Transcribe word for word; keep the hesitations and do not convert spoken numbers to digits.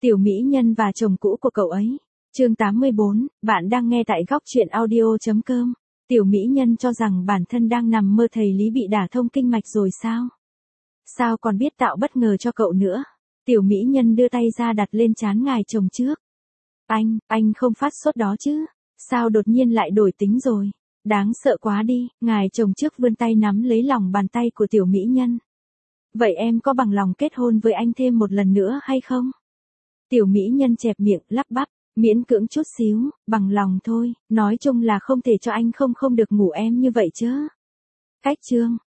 Tiểu mỹ nhân và chồng cũ của cậu ấy. Chương tám mươi bốn, bạn đang nghe tại góc truyện audio chấm com. Tiểu mỹ nhân cho rằng bản thân đang nằm mơ thầy Lý bị đả thông kinh mạch rồi sao? Sao còn biết tạo bất ngờ cho cậu nữa? Tiểu mỹ nhân đưa tay ra đặt lên trán ngài chồng trước. Anh, anh không phát sốt đó chứ? Sao đột nhiên lại đổi tính rồi? Đáng sợ quá đi, ngài chồng trước vươn tay nắm lấy lòng bàn tay của tiểu mỹ nhân. Vậy em có bằng lòng kết hôn với anh thêm một lần nữa hay không? Tiểu mỹ nhân chẹp miệng, lắp bắp, miễn cưỡng chút xíu, bằng lòng thôi, nói chung là không thể cho anh không không được ngủ em như vậy chứ. Cách chương,